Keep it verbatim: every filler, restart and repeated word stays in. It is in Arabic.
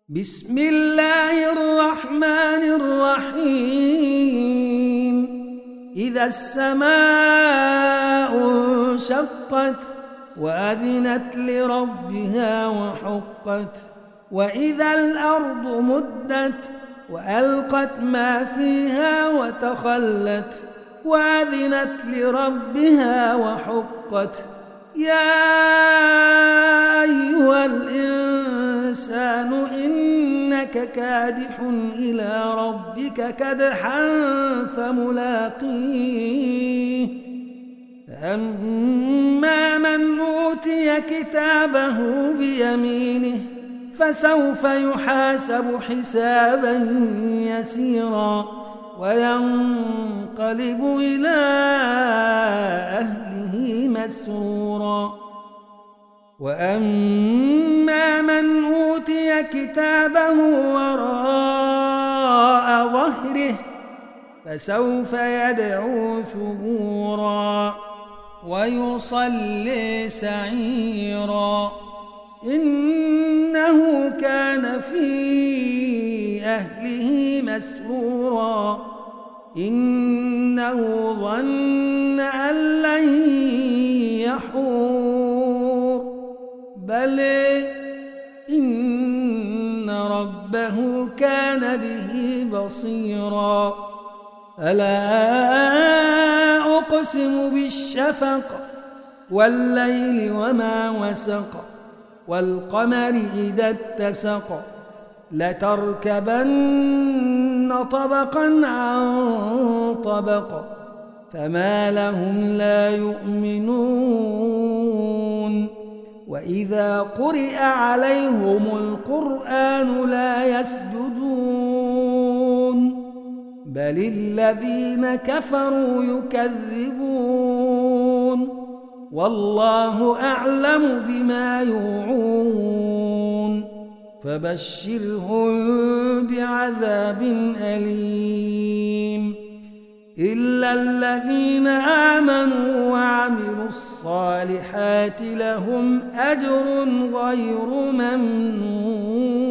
بسم الله الرحمن الرحيم إذا السماء انشقت وأذنت لربها وحقت وإذا الأرض مدت وألقت ما فيها وتخلت وأذنت لربها وحقت يا أيها الإنسان إنك كادح إلى ربك كدحا فملاقيه فأما من أوتي كتابه بيمينه فسوف يحاسب حسابا يسيرا وينقلب إلى أهله مسرورا وأما من أوتي كتابه وراء ظهره فسوف يدعو ثبورا ويصلي سعيرا إنه كان في أهله مسرورا إنه ظن أن لن يحور بل إن ربه كان به بصيرا ألا أقسم بالشفق والليل وما وسق والقمر إذا اتسق لتركبن طبقا عن طبق فما لهم لا يؤمنون وإذا قرئ عليهم القرآن لا يسجدون بل الذين كفروا يكذبون والله أعلم بما يوعون فبشرهم بعذاب أليم إلا الذين آمنوا وعملوا الصالحات لهم أجر غير ممنون.